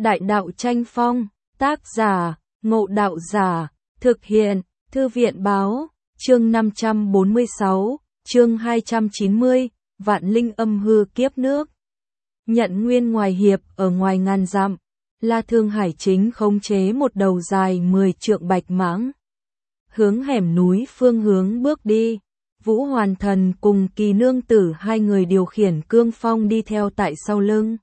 Đại đạo tranh phong, tác giả, Ngộ Đạo Giả, thực hiện, Thư viện báo, chương 546, chương 290, Vạn Linh âm hư kiếp nước. Nhận nguyên ngoài hiệp ở ngoài ngàn dặm, La Thương Hải chính khống chế một đầu dài 10 trượng bạch mãng. Hướng hẻm núi phương hướng bước đi, Vũ Hoàn Thần cùng Kỳ Nương Tử hai người điều khiển cương phong đi theo tại sau lưng.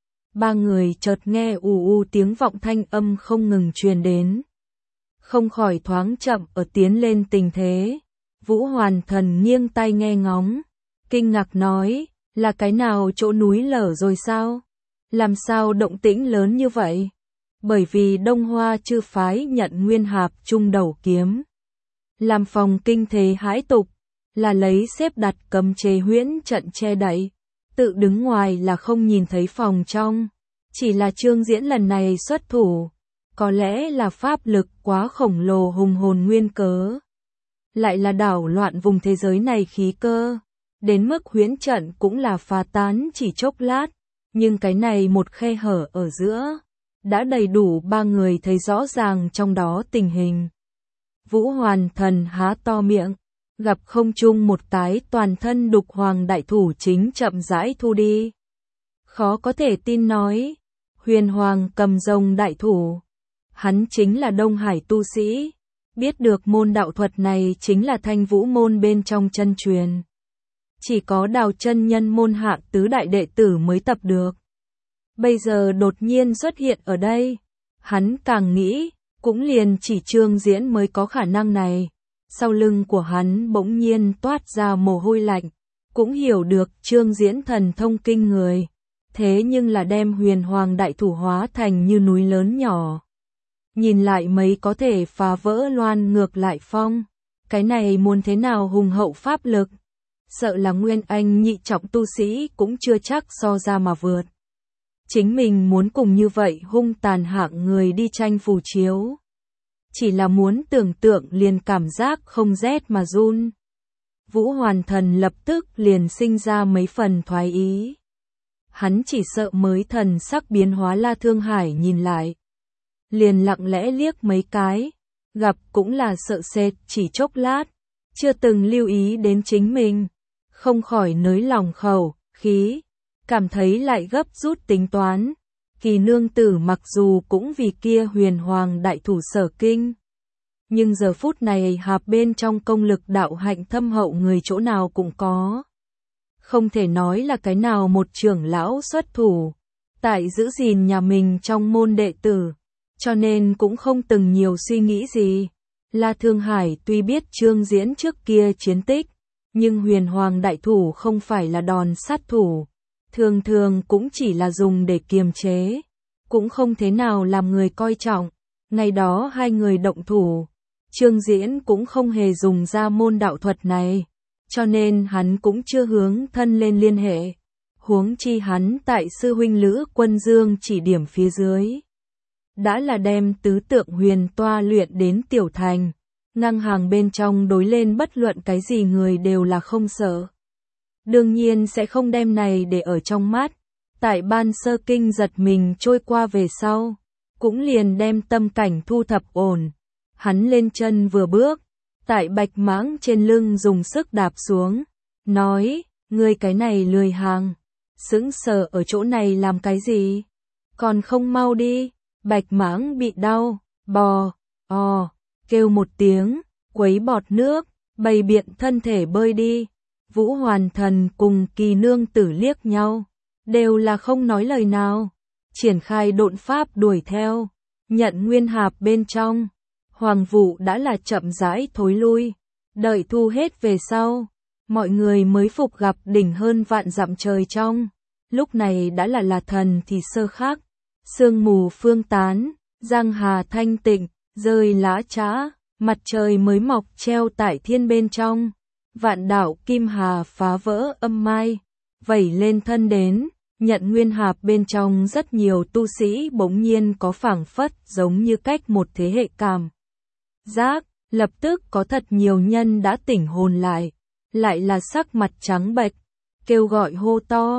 Ba người chợt nghe ù ù tiếng vọng thanh âm không ngừng truyền đến. Không khỏi thoáng chậm ở tiến lên tình thế. Vũ Hoàn Thần nghiêng tai nghe ngóng, kinh ngạc nói, là cái nào chỗ núi lở rồi sao? Làm sao động tĩnh lớn như vậy? Bởi vì Đông Hoa chư phái nhận nguyên hạp trung đầu kiếm. Làm phòng kinh thế hãi tục, là lấy xếp đặt cấm chế huyễn trận che đậy. Tự đứng ngoài là không nhìn thấy phòng trong. Chỉ là Trương Diễn lần này xuất thủ. Có lẽ là pháp lực quá khổng lồ hùng hồn nguyên cớ. Lại là đảo loạn vùng thế giới này khí cơ. Đến mức huyễn trận cũng là phá tán chỉ chốc lát. Nhưng cái này một khe hở ở giữa. Đã đầy đủ ba người thấy rõ ràng trong đó tình hình. Vũ Hoàn Thần há to miệng. Gặp không trung một cái toàn thân đục hoàng đại thủ chính chậm rãi thu đi. Khó có thể tin nói. Huyền Hoàng cầm rồng đại thủ. Hắn chính là Đông Hải tu sĩ. Biết được môn đạo thuật này chính là Thanh Vũ môn bên trong chân truyền. Chỉ có Đào chân nhân môn hạ tứ đại đệ tử mới tập được. Bây giờ đột nhiên xuất hiện ở đây. Hắn càng nghĩ, cũng liền chỉ Trương Diễn mới có khả năng này. Sau lưng của hắn bỗng nhiên toát ra mồ hôi lạnh. Cũng hiểu được Trương Diễn thần thông kinh người. Thế nhưng là đem Huyền Hoàng đại thủ hóa thành như núi lớn nhỏ. Nhìn lại mấy có thể phá vỡ loan ngược lại phong. Cái này muốn thế nào hùng hậu pháp lực. Sợ là Nguyên Anh nhị trọng tu sĩ cũng chưa chắc so ra mà vượt. Chính mình muốn cùng như vậy hung tàn hạng người đi tranh phù chiếu. Chỉ là muốn tưởng tượng liền cảm giác không rét mà run. Vũ Hoàn Thần lập tức liền sinh ra mấy phần thoái ý. Hắn chỉ sợ mới thần sắc biến hóa La Thương Hải nhìn lại. Liền lặng lẽ liếc mấy cái. Gặp cũng là sợ sệt chỉ chốc lát. Chưa từng lưu ý đến chính mình. Không khỏi nới lòng khẩu, khí. Cảm thấy lại gấp rút tính toán. Kỳ Nương Tử mặc dù cũng vì kia Huyền Hoàng đại thủ sở kinh. Nhưng giờ phút này hạp bên trong công lực đạo hạnh thâm hậu người chỗ nào cũng có. Không thể nói là cái nào một trưởng lão xuất thủ. Tại giữ gìn nhà mình trong môn đệ tử. Cho nên cũng không từng nhiều suy nghĩ gì. La Thương Hải tuy biết Trương Diễn trước kia chiến tích. Nhưng Huyền Hoàng đại thủ không phải là đòn sát thủ. Thường thường cũng chỉ là dùng để kiềm chế. Cũng không thế nào làm người coi trọng. Ngày đó hai người động thủ. Trương Diễn cũng không hề dùng ra môn đạo thuật này. Cho nên hắn cũng chưa hướng thân lên liên hệ. Huống chi hắn tại sư huynh Lữ Quân Dương chỉ điểm phía dưới. Đã là đem tứ tượng huyền toa luyện đến tiểu thành. Ngang hàng bên trong đối lên bất luận cái gì người đều là không sợ. Đương nhiên sẽ không đem này để ở trong mắt. Tại ban sơ kinh giật mình trôi qua về sau. Cũng liền đem tâm cảnh thu thập ổn. Hắn lên chân vừa bước. Tại bạch mãng trên lưng dùng sức đạp xuống. Nói, ngươi cái này lười hàng. Sững sờ ở chỗ này làm cái gì? Còn không mau đi. Bạch mãng bị đau. Bò, kêu một tiếng. Quấy bọt nước. Bày biện thân thể bơi đi. Vũ Hoàn Thần cùng Kỳ Nương Tử liếc nhau. Đều là không nói lời nào. Triển khai độn pháp đuổi theo. Nhận nguyên hạp bên trong. Hoàng vụ đã là chậm rãi thối lui. Đợi thu hết về sau. Mọi người mới phục gặp đỉnh hơn vạn dặm trời trong. Lúc này đã là thần thì sơ khắc. Sương mù phương tán. Giang hà thanh tịnh. Rơi lá trã. Mặt trời mới mọc treo tại thiên bên trong. Vạn đạo kim hà phá vỡ âm mai. Vẩy lên thân đến. Nhận nguyên hạp bên trong rất nhiều tu sĩ bỗng nhiên có phảng phất giống như cách một thế hệ cảm giác, lập tức có thật nhiều nhân đã tỉnh hồn lại là sắc mặt trắng bệch, kêu gọi hô to,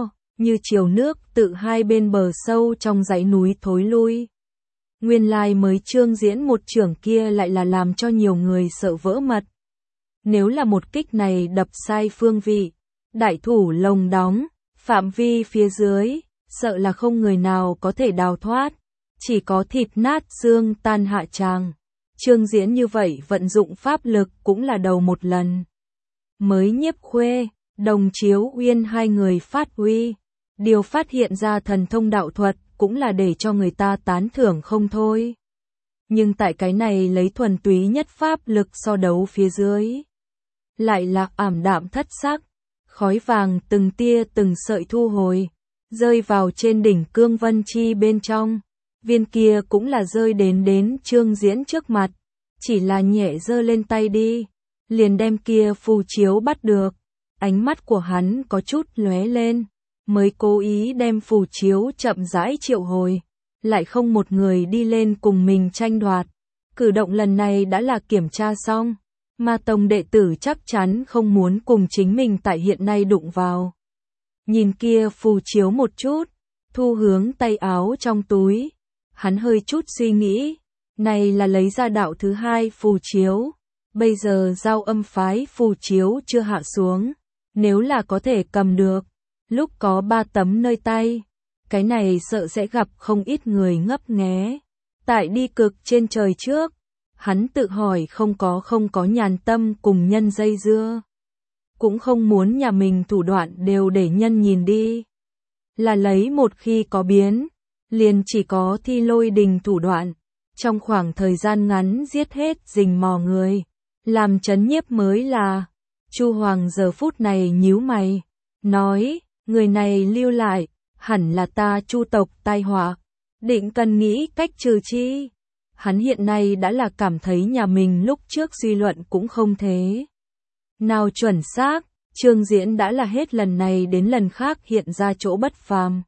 như chiều nước tự hai bên bờ sâu trong dãy núi thối lui. Nguyên lai mới Trương Diễn một chưởng kia lại là làm cho nhiều người sợ vỡ mật. Nếu là một kích này đập sai phương vị, đại thủ lồng đóng, phạm vi phía dưới, sợ là không người nào có thể đào thoát, chỉ có thịt nát xương tan hạ tràng. Trương Diễn như vậy vận dụng pháp lực cũng là đầu một lần. Mới Nhiếp Khuê, Đồng Chiếu Uyên hai người phát uy, điều phát hiện ra thần thông đạo thuật cũng là để cho người ta tán thưởng không thôi. Nhưng tại cái này lấy thuần túy nhất pháp lực so đấu phía dưới, lại là ảm đạm thất sắc, khói vàng từng tia từng sợi thu hồi, rơi vào trên đỉnh cương vân chi bên trong. Viên kia cũng là rơi đến Trương Diễn trước mặt, chỉ là nhẹ giơ lên tay đi, liền đem kia phù chiếu bắt được. Ánh mắt của hắn có chút lóe lên, mới cố ý đem phù chiếu chậm rãi triệu hồi, lại không một người đi lên cùng mình tranh đoạt. Cử động lần này đã là kiểm tra xong, mà tông đệ tử chắc chắn không muốn cùng chính mình tại hiện nay đụng vào. Nhìn kia phù chiếu một chút, thu hướng tay áo trong túi, hắn hơi chút suy nghĩ, này là lấy ra đạo thứ hai phù chiếu, bây giờ Giao Âm phái phù chiếu chưa hạ xuống, nếu là có thể cầm được, lúc có 3 tấm nơi tay, cái này sợ sẽ gặp không ít người ngấp nghé. Tại đi cực trên trời trước, hắn tự hỏi không có nhàn tâm cùng nhân dây dưa, cũng không muốn nhà mình thủ đoạn đều để nhân nhìn đi, là lấy một khi có biến, liền chỉ có thi lôi đình thủ đoạn, trong khoảng thời gian ngắn giết hết rình mò người, làm chấn nhiếp mới là. Chu Hoàng giờ phút này nhíu mày, nói, người này lưu lại, hẳn là ta Chu tộc tai họa, định cần nghĩ cách trừ chi. Hắn hiện nay đã là cảm thấy nhà mình lúc trước suy luận cũng không thế nào chuẩn xác, Trương Diễn đã là hết lần này đến lần khác hiện ra chỗ bất phàm.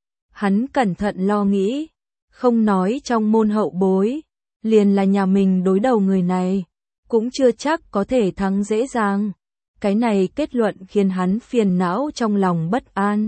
Hắn cẩn thận lo nghĩ, không nói trong môn hậu bối, liền là nhà mình đối đầu người này, cũng chưa chắc có thể thắng dễ dàng. Cái này kết luận khiến hắn phiền não trong lòng bất an,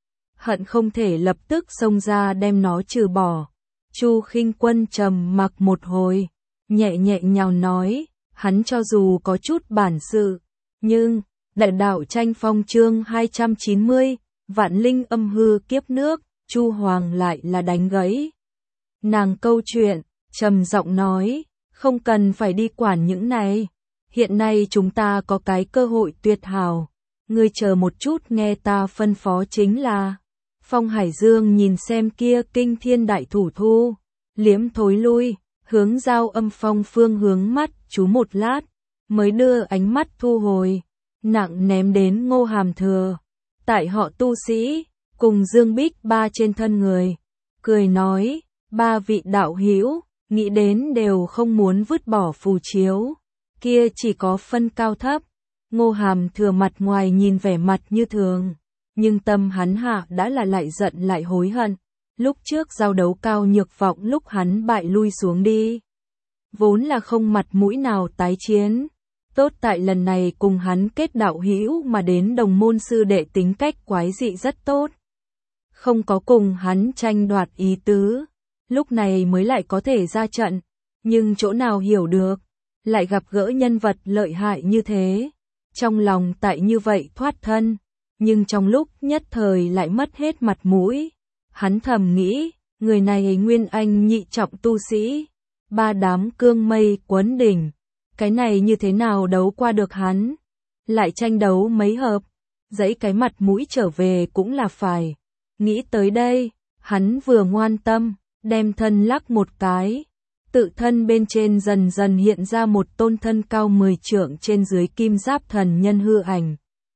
hận không thể lập tức xông ra đem nó trừ bỏ. Chu Khinh Quân trầm mặc một hồi, nhẹ nhào nói, hắn cho dù có chút bản sự, nhưng đại đạo tranh phong chương 290, vạn linh âm hư kiếp nước, Chu Hoàng lại là đánh gãy nàng câu chuyện, trầm giọng nói, không cần phải đi quản những này, hiện nay chúng ta có cái cơ hội tuyệt hảo, ngươi chờ một chút nghe ta phân phó chính là. Phong Hải Dương nhìn xem kia kinh thiên đại thủ thu, liếm thối lui, hướng Giao Âm Phong phương hướng mắt chú một lát, mới đưa ánh mắt thu hồi, nặng ném đến Ngô Hàm Thừa, tại họ tu sĩ, cùng Dương Bích ba trên thân người, cười nói, 3 vị đạo hữu, nghĩ đến đều không muốn vứt bỏ phù chiếu, kia chỉ có phân cao thấp. Ngô Hàm Thừa mặt ngoài nhìn vẻ mặt như thường, nhưng tâm hắn hạ đã là lại giận lại hối hận. Lúc trước giao đấu Cao Nhược Vọng lúc hắn bại lui xuống đi, vốn là không mặt mũi nào tái chiến. Tốt tại lần này cùng hắn kết đạo hữu mà đến đồng môn sư đệ tính cách quái dị rất tốt, không có cùng hắn tranh đoạt ý tứ, lúc này mới lại có thể ra trận, nhưng chỗ nào hiểu được, lại gặp gỡ nhân vật lợi hại như thế, trong lòng tại như vậy thoát thân, nhưng trong lúc nhất thời lại mất hết mặt mũi. Hắn thầm nghĩ, người này nguyên anh nhị trọng tu sĩ, 3 đám cương mây quấn đỉnh, cái này như thế nào đấu qua được hắn, lại tranh đấu mấy hợp, dẫy cái mặt mũi trở về cũng là phải. Nghĩ tới đây, hắn vừa ngoan tâm, đem thân lắc một cái, tự thân bên trên dần dần hiện ra một tôn thân cao 10 trượng trên dưới kim giáp thần nhân hư ảnh.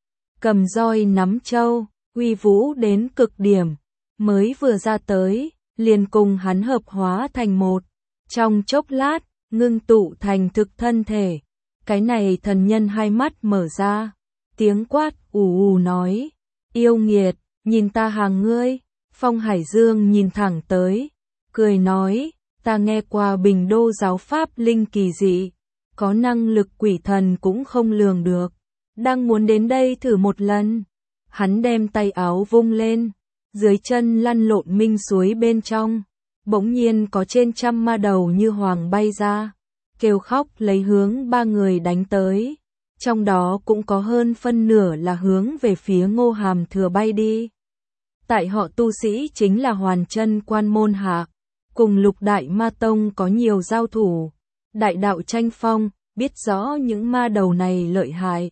Cầm roi nắm châu, uy vũ đến cực điểm, mới vừa ra tới, liền cùng hắn hợp hóa thành một. Trong chốc lát, ngưng tụ thành thực thân thể. Cái này thần nhân hai mắt mở ra, tiếng quát ù nói, yêu nghiệt, nhìn ta hàng ngươi. Phong Hải Dương nhìn thẳng tới, cười nói, ta nghe qua Bình Đô giáo pháp linh kỳ dị, có năng lực quỷ thần cũng không lường được, đang muốn đến đây thử một lần. Hắn đem tay áo vung lên, dưới chân lăn lộn minh suối bên trong, bỗng nhiên có trên trăm ma đầu như hoàng bay ra, kêu khóc lấy hướng ba người đánh tới, trong đó cũng có hơn phân nửa là hướng về phía Ngô Hàm Thừa bay đi. Tại họ tu sĩ chính là Hoàn Chân Quan môn hạ, cùng Lục Đại Ma Tông có nhiều giao thủ, đại đạo tranh phong, biết rõ những ma đầu này lợi hại.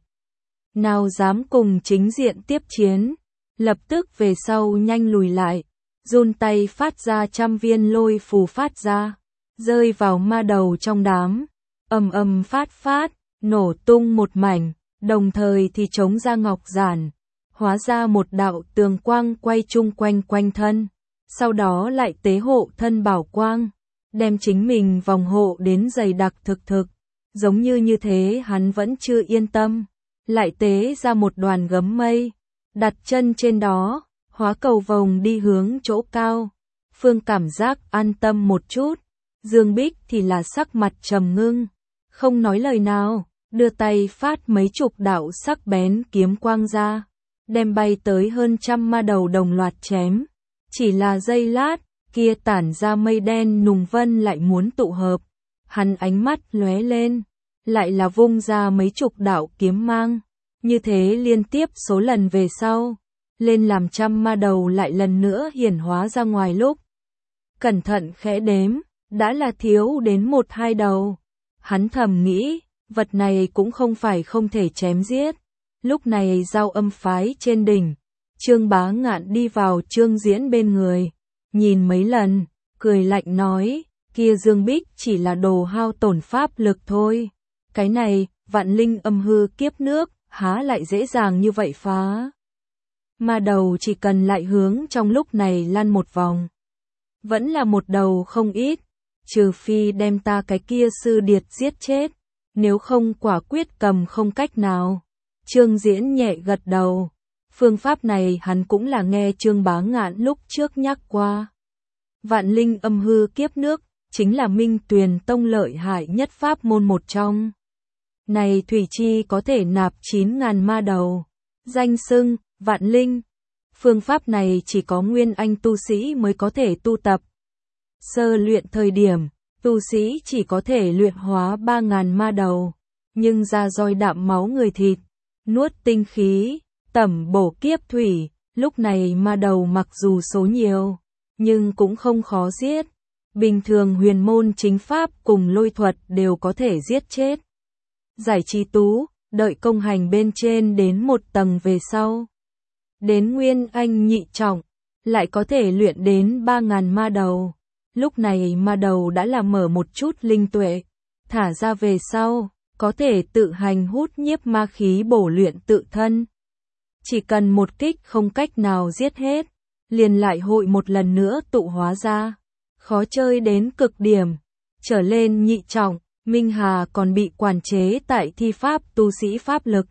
Nào dám cùng chính diện tiếp chiến, lập tức về sau nhanh lùi lại, run tay phát ra trăm viên lôi phù phát ra, rơi vào ma đầu trong đám, ầm ầm phát, nổ tung một mảnh, đồng thời thì chống ra ngọc giản, hóa ra một đạo tường quang quay chung quanh quanh thân, sau đó lại tế hộ thân bảo quang, đem chính mình vòng hộ đến dày đặc thực, giống như thế hắn vẫn chưa yên tâm, lại tế ra một đoàn gấm mây, đặt chân trên đó, hóa cầu vồng đi hướng chỗ cao. Phương cảm giác an tâm một chút, Dương Bích thì là sắc mặt trầm ngưng, không nói lời nào, đưa tay phát mấy chục đạo sắc bén kiếm quang ra, đem bay tới hơn trăm ma đầu đồng loạt chém. Chỉ là giây lát, kia tản ra mây đen nùng vân lại muốn tụ hợp, hắn ánh mắt lóe lên, lại là vung ra mấy chục đạo kiếm mang, như thế liên tiếp số lần về sau, lên làm trăm ma đầu lại lần nữa hiển hóa ra ngoài lúc. Cẩn thận khẽ đếm, đã là thiếu đến 1-2 đầu. Hắn thầm nghĩ, vật này cũng không phải không thể chém giết. Lúc này Giao Âm phái trên đỉnh, Trương Bá Ngạn đi vào Trương Diễn bên người, nhìn mấy lần, cười lạnh nói, kia Dương Bích chỉ là đồ hao tổn pháp lực thôi. Cái này, vạn linh âm hư kiếp nước, há lại dễ dàng như vậy phá. Ma đầu chỉ cần lại hướng trong lúc này lăn một vòng, vẫn là một đầu không ít, trừ phi đem ta cái kia sư điệt giết chết, nếu không quả quyết cầm không cách nào. Trương Diễn nhẹ gật đầu, phương pháp này hắn cũng là nghe Trương Bá Ngạn lúc trước nhắc qua. Vạn linh âm hư kiếp nước, chính là Minh Tuyền Tông lợi hại nhất pháp môn một trong. Này thủy chi có thể nạp 9.000 ma đầu, danh xưng vạn linh. Phương pháp này chỉ có nguyên anh tu sĩ mới có thể tu tập. Sơ luyện thời điểm, tu sĩ chỉ có thể luyện hóa 3.000 ma đầu, nhưng ra roi đạm máu người thịt, nuốt tinh khí, tẩm bổ kiếp thủy, lúc này ma đầu mặc dù số nhiều, nhưng cũng không khó giết. Bình thường huyền môn chính pháp cùng lôi thuật đều có thể giết chết. Giải trí tú, đợi công hành bên trên đến một tầng về sau. Đến nguyên anh nhị trọng, lại có thể luyện đến 3.000 ma đầu. Lúc này ma đầu đã là mở một chút linh tuệ, thả ra về sau, có thể tự hành hút nhiếp ma khí bổ luyện tự thân. Chỉ cần một kích không cách nào giết hết, liền lại hội một lần nữa tụ hóa ra. Khó chơi đến cực điểm, trở lên nhị trọng, Minh Hà còn bị quản chế tại thi pháp tu sĩ pháp lực.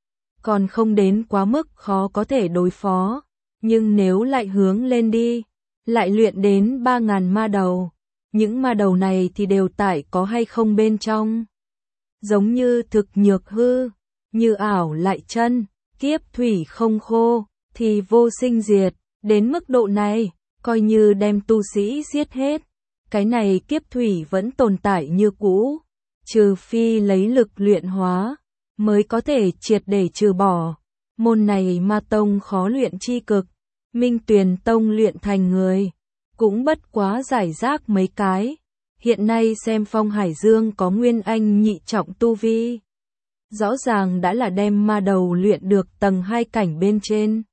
Còn không đến quá mức khó có thể đối phó, nhưng nếu lại hướng lên đi, lại luyện đến 3.000 ma đầu, những ma đầu này thì đều tại có hay không bên trong. Giống như thực nhược hư, như ảo lại chân, kiếp thủy không khô, thì vô sinh diệt, đến mức độ này, coi như đem tu sĩ giết hết. Cái này kiếp thủy vẫn tồn tại như cũ, trừ phi lấy lực luyện hóa, mới có thể triệt để trừ bỏ. Môn này ma tông khó luyện chi cực, Minh Tuyền Tông luyện thành người, cũng bất quá giải rác mấy cái. Hiện nay xem Phong Hải Dương có nguyên anh nhị trọng tu vi, rõ ràng đã là đem ma đầu luyện được tầng 2 cảnh bên trên.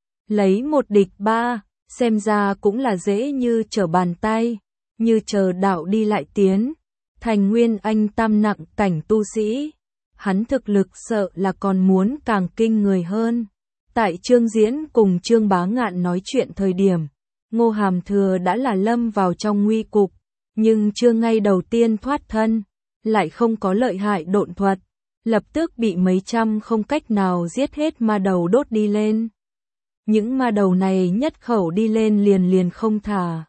Lấy 1 địch 3, xem ra cũng là dễ như trở bàn tay, như chờ đạo đi lại tiến, thành nguyên anh tam nặng cảnh tu sĩ. Hắn thực lực sợ là còn muốn càng kinh người hơn. Tại Trương Diễn cùng Trương Bá Ngạn nói chuyện thời điểm, Ngô Hàm Thừa đã là lâm vào trong nguy cục, nhưng chưa ngay đầu tiên thoát thân, lại không có lợi hại độn thuật, lập tức bị mấy trăm không cách nào giết hết ma đầu đốt đi lên. Những ma đầu này nhất khẩu đi lên liền không thả.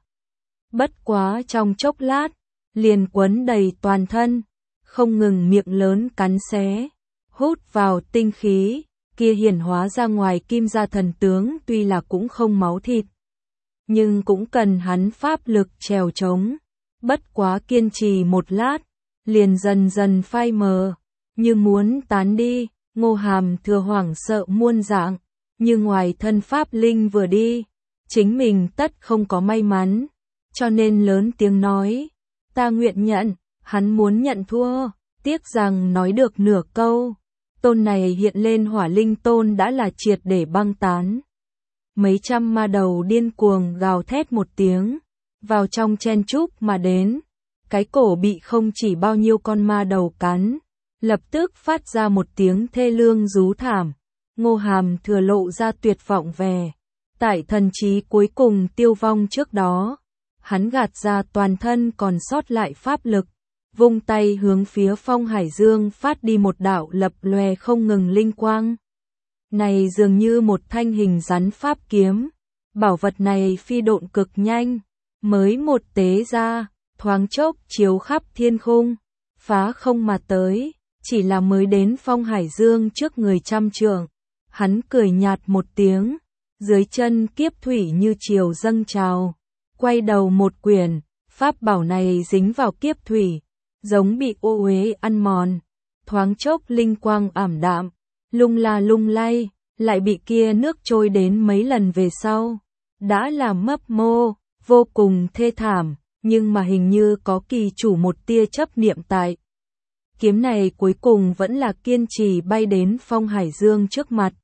Bất quá trong chốc lát, liền quấn đầy toàn thân, không ngừng miệng lớn cắn xé, hút vào tinh khí, kia hiển hóa ra ngoài kim gia thần tướng tuy là cũng không máu thịt, nhưng cũng cần hắn pháp lực trèo trống. Bất quá kiên trì một lát, liền dần dần phai mờ, như muốn tán đi. Ngô Hàm Thừa hoảng sợ muôn dạng, như ngoài thân pháp linh vừa đi, chính mình tất không có may mắn, cho nên lớn tiếng nói, ta nguyện nhận. Hắn muốn nhận thua, tiếc rằng nói được nửa câu, tôn này hiện lên hỏa linh tôn đã là triệt để băng tán. Mấy trăm ma đầu điên cuồng gào thét một tiếng, vào trong chen chúc mà đến, cái cổ bị không chỉ bao nhiêu con ma đầu cắn, lập tức phát ra một tiếng thê lương rú thảm. Ngô Hàm Thừa lộ ra tuyệt vọng vẻ, tại thần trí cuối cùng tiêu vong trước đó, hắn gạt ra toàn thân còn sót lại pháp lực, vung tay hướng phía Phong Hải Dương phát đi một đạo lập lòe không ngừng linh quang. Này dường như một thanh hình rắn pháp kiếm, bảo vật này phi độn cực nhanh, mới một tế ra, thoáng chốc chiếu khắp thiên khung, phá không mà tới, chỉ là mới đến Phong Hải Dương trước người trăm trượng, hắn cười nhạt một tiếng, dưới chân kiếp thủy như triều dâng trào, quay đầu một quyển, pháp bảo này dính vào kiếp thủy, giống bị ô uế ăn mòn, thoáng chốc linh quang ảm đạm, lung la lung lay, lại bị kia nước trôi đến mấy lần về sau, đã làm mấp mô, vô cùng thê thảm, nhưng mà hình như có kỳ chủ một tia chấp niệm tại. Kiếm này cuối cùng vẫn là kiên trì bay đến Phong Hải Dương trước mặt.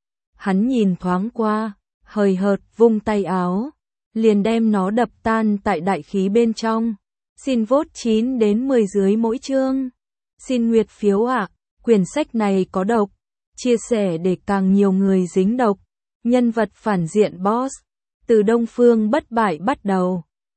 Hắn nhìn thoáng qua, hời hợt vung tay áo, liền đem nó đập tan tại đại khí bên trong. Xin vote 9 đến 10 dưới mỗi chương. Xin nguyệt phiếu ạ, quyển sách này có độc, chia sẻ để càng nhiều người dính độc. Nhân vật phản diện boss, từ Đông Phương Bất Bại bắt đầu.